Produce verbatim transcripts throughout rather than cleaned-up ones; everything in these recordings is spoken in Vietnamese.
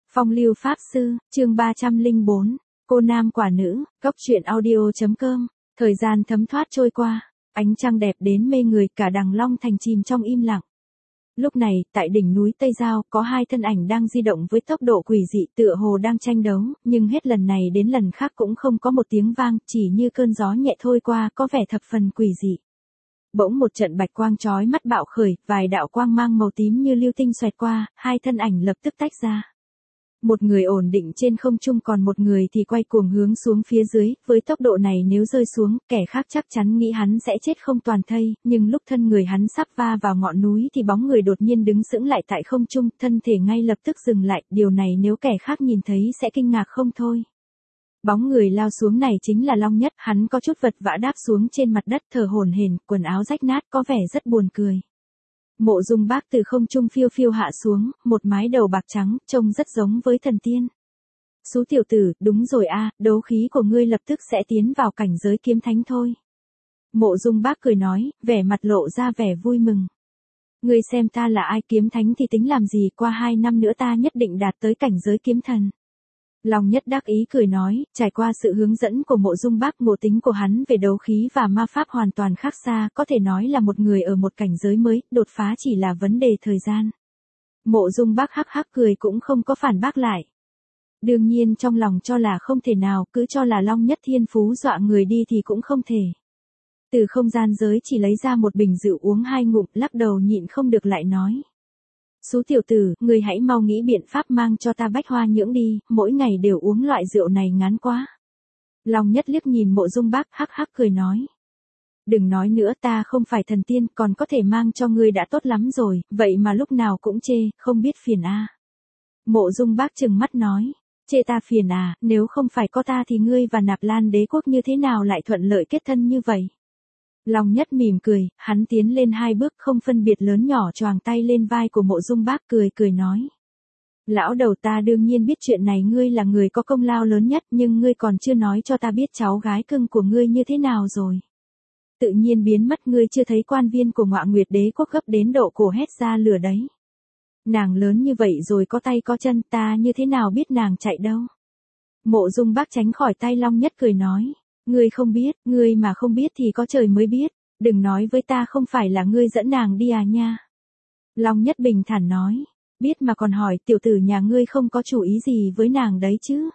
Phong lưu pháp sư, chương ba trăm lẻ bốn, cô nam quả nữ, cốc truyện audio.com, thời gian thấm thoát trôi qua, ánh trăng đẹp đến mê người, cả Đằng Long Thành chìm trong im lặng. Lúc này, tại đỉnh núi Tây Giao, có hai thân ảnh đang di động với tốc độ quỷ dị tựa hồ đang tranh đấu, nhưng hết lần này đến lần khác cũng không có một tiếng vang, chỉ như cơn gió nhẹ thôi qua, có vẻ thập phần quỷ dị. Bỗng một trận bạch quang chói mắt bạo khởi, vài đạo quang mang màu tím như lưu tinh xoẹt qua, hai thân ảnh lập tức tách ra. Một người ổn định trên không trung, còn một người thì quay cuồng hướng xuống phía dưới, với tốc độ này nếu rơi xuống, kẻ khác chắc chắn nghĩ hắn sẽ chết không toàn thây, nhưng lúc thân người hắn sắp va vào ngọn núi thì bóng người đột nhiên đứng sững lại tại không trung, thân thể ngay lập tức dừng lại, điều này nếu kẻ khác nhìn thấy sẽ kinh ngạc không thôi. Bóng người lao xuống này chính là Long Nhất, hắn có chút vật vã đáp xuống trên mặt đất, thở hổn hển, quần áo rách nát, có vẻ rất buồn cười. Mộ Dung Bác từ không trung phiêu phiêu hạ xuống, một mái đầu bạc trắng, trông rất giống với thần tiên. Sú tiểu tử, đúng rồi a, đấu khí của ngươi lập tức sẽ tiến vào cảnh giới kiếm thánh thôi. Mộ Dung Bác cười nói, vẻ mặt lộ ra vẻ vui mừng. Ngươi xem ta là ai, kiếm thánh thì tính làm gì, qua hai năm nữa ta nhất định đạt tới cảnh giới kiếm thần. Long Nhất đắc ý cười nói, trải qua sự hướng dẫn của Mộ Dung Bác, ngộ tính của hắn về đấu khí và ma pháp hoàn toàn khác xa, có thể nói là một người ở một cảnh giới mới, đột phá chỉ là vấn đề thời gian. Mộ Dung Bác hắc hắc cười cũng không có phản bác lại. Đương nhiên trong lòng cho là không thể nào, cứ cho là Long Nhất thiên phú dọa người đi thì cũng không thể. Từ không gian giới chỉ lấy ra một bình rượu uống hai ngụm, lắc đầu nhịn không được lại nói. Sú tiểu tử, người hãy mau nghĩ biện pháp mang cho ta bách hoa nhưỡng đi, mỗi ngày đều uống loại rượu này ngán quá. Long Nhất liếc nhìn Mộ Dung Bác, hắc hắc cười nói. Đừng nói nữa, ta không phải thần tiên, còn có thể mang cho ngươi đã tốt lắm rồi, vậy mà lúc nào cũng chê, không biết phiền a. À. Mộ Dung Bác trừng mắt nói, chê ta phiền à, nếu không phải có ta thì ngươi và Nạp Lan đế quốc như thế nào lại thuận lợi kết thân như vậy. Long Nhất mỉm cười, hắn tiến lên hai bước không phân biệt lớn nhỏ, choàng tay lên vai của Mộ Dung Bác, cười cười nói. Lão đầu, ta đương nhiên biết chuyện này, ngươi là người có công lao lớn nhất, nhưng ngươi còn chưa nói cho ta biết cháu gái cưng của ngươi như thế nào rồi. Tự nhiên biến mất, ngươi chưa thấy quan viên của Ngọa Nguyệt đế quốc gấp đến độ cổ hét ra lửa đấy. Nàng lớn như vậy rồi có tay có chân, ta như thế nào biết nàng chạy đâu. Mộ Dung Bác tránh khỏi tay Long Nhất, cười nói. Ngươi không biết, ngươi mà không biết thì có trời mới biết, đừng nói với ta không phải là ngươi dẫn nàng đi à nha. Long Nhất bình thản nói, biết mà còn hỏi, tiểu tử nhà ngươi không có chủ ý gì với nàng đấy chứ.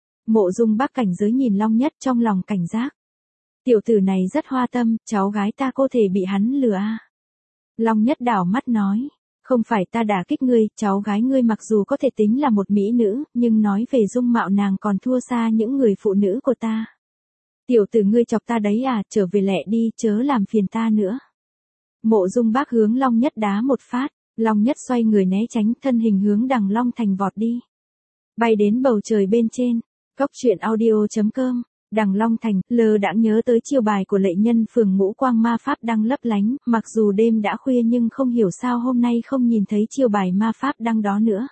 Mộ Dung Bác cảnh giới nhìn Long Nhất, trong lòng cảnh giác. Tiểu tử này rất hoa tâm, cháu gái ta có thể bị hắn lừa à. Long Nhất đảo mắt nói, không phải ta đả kích ngươi, cháu gái ngươi mặc dù có thể tính là một mỹ nữ, nhưng nói về dung mạo nàng còn thua xa những người phụ nữ của ta. Tiểu tử ngươi chọc ta đấy à, trở về lẹ đi, chớ làm phiền ta nữa. Mộ Dung Bác hướng Long Nhất đá một phát, Long Nhất xoay người né tránh, thân hình hướng Đằng Long Thành vọt đi. Bay đến bầu trời bên trên, cốc truyện audio.com, Đằng Long Thành, lơ đãng nhớ tới chiêu bài của lệ nhân phường ngũ quang ma pháp đang lấp lánh, mặc dù đêm đã khuya nhưng không hiểu sao hôm nay không nhìn thấy chiêu bài ma pháp đăng đó nữa.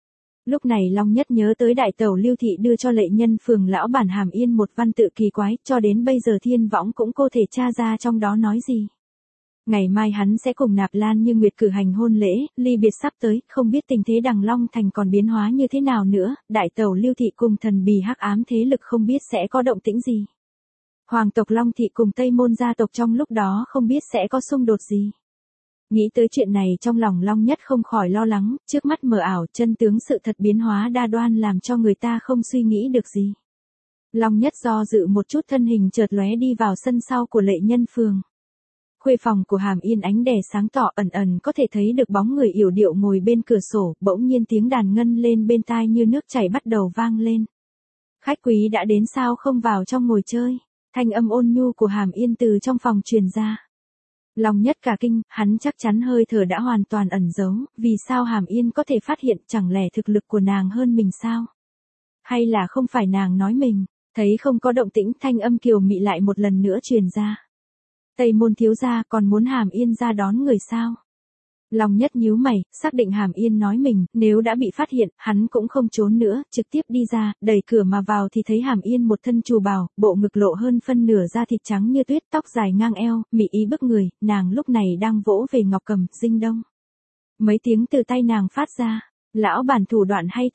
Lúc này Long Nhất nhớ tới đại tẩu Lưu Thị đưa cho lệ nhân phường lão bản Hàm Yên một văn tự kỳ quái, cho đến bây giờ thiên võng cũng có thể tra ra trong đó nói gì. Ngày mai hắn sẽ cùng Nạp Lan Như Nguyệt cử hành hôn lễ, ly biệt sắp tới, không biết tình thế Đằng Long Thành còn biến hóa như thế nào nữa, đại tẩu Lưu Thị cùng thần bì hắc ám thế lực không biết sẽ có động tĩnh gì. Hoàng tộc Long Thị cùng Tây Môn gia tộc trong lúc đó không biết sẽ có xung đột gì. Nghĩ tới chuyện này trong lòng Long Nhất không khỏi lo lắng, trước mắt mờ ảo, chân tướng sự thật biến hóa đa đoan làm cho người ta không suy nghĩ được gì. Long Nhất do dự một chút, thân hình chợt lóe đi vào sân sau của lệ nhân phường. Khuê phòng của Hàm Yên ánh đèn sáng tỏ, ẩn ẩn có thể thấy được bóng người yểu điệu ngồi bên cửa sổ, bỗng nhiên tiếng đàn ngân lên bên tai như nước chảy bắt đầu vang lên. Khách quý đã đến sao không vào trong ngồi chơi, thanh âm ôn nhu của Hàm Yên từ trong phòng truyền ra. Long Nhất cả kinh, hắn chắc chắn hơi thở đã hoàn toàn ẩn giấu, vì sao Hàm Yên có thể phát hiện, chẳng lẽ thực lực của nàng hơn mình sao? Hay là không phải nàng nói mình, thấy không có động tĩnh, thanh âm kiều mị lại một lần nữa truyền ra. Tây Môn thiếu gia còn muốn Hàm Yên ra đón người sao? Long Nhất nhíu mày, xác định Hàm Yên nói mình, nếu đã bị phát hiện, hắn cũng không trốn nữa, trực tiếp đi ra, đẩy cửa mà vào thì thấy Hàm Yên một thân trù bào, bộ ngực lộ hơn phân nửa da thịt trắng như tuyết, tóc dài ngang eo, mỹ ý bức người, nàng lúc này đang vỗ về ngọc cầm, dinh đông. Mấy tiếng từ tay nàng phát ra, lão bản thủ đoạn hay thật,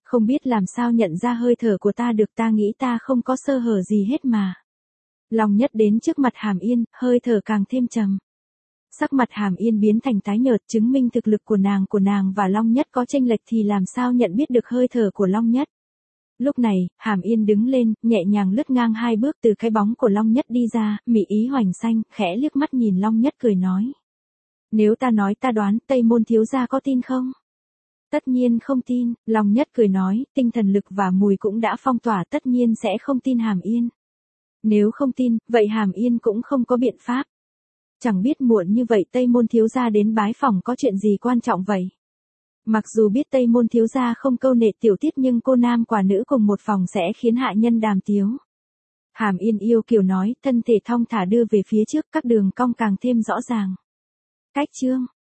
Không biết làm sao nhận ra hơi thở của ta được, ta nghĩ ta không có sơ hở gì hết mà. Long Nhất đến trước mặt Hàm Yên, hơi thở càng thêm trầm. Sắc mặt Hàm Yên biến thành tái nhợt, chứng minh thực lực của nàng của nàng và Long Nhất có chênh lệch thì làm sao nhận biết được hơi thở của Long Nhất. Lúc này, Hàm Yên đứng lên, nhẹ nhàng lướt ngang hai bước từ cái bóng của Long Nhất đi ra, mị ý hoành xanh, khẽ liếc mắt nhìn Long Nhất cười nói. Nếu ta nói ta đoán, Tây Môn thiếu gia có tin không? Tất nhiên không tin, Long Nhất cười nói, tinh thần lực và mùi cũng đã phong tỏa, tất nhiên sẽ không tin Hàm Yên. Nếu không tin, vậy Hàm Yên cũng không có biện pháp. Chẳng biết muộn như vậy Tây Môn thiếu gia đến bái phòng có chuyện gì quan trọng vậy? Mặc dù biết Tây Môn thiếu gia không câu nệ tiểu tiết nhưng cô nam quả nữ cùng một phòng sẽ khiến hạ nhân đàm tiếu. Hàm Yên yêu kiều nói, thân thể thong thả đưa về phía trước, các đường cong càng thêm rõ ràng. Cách chương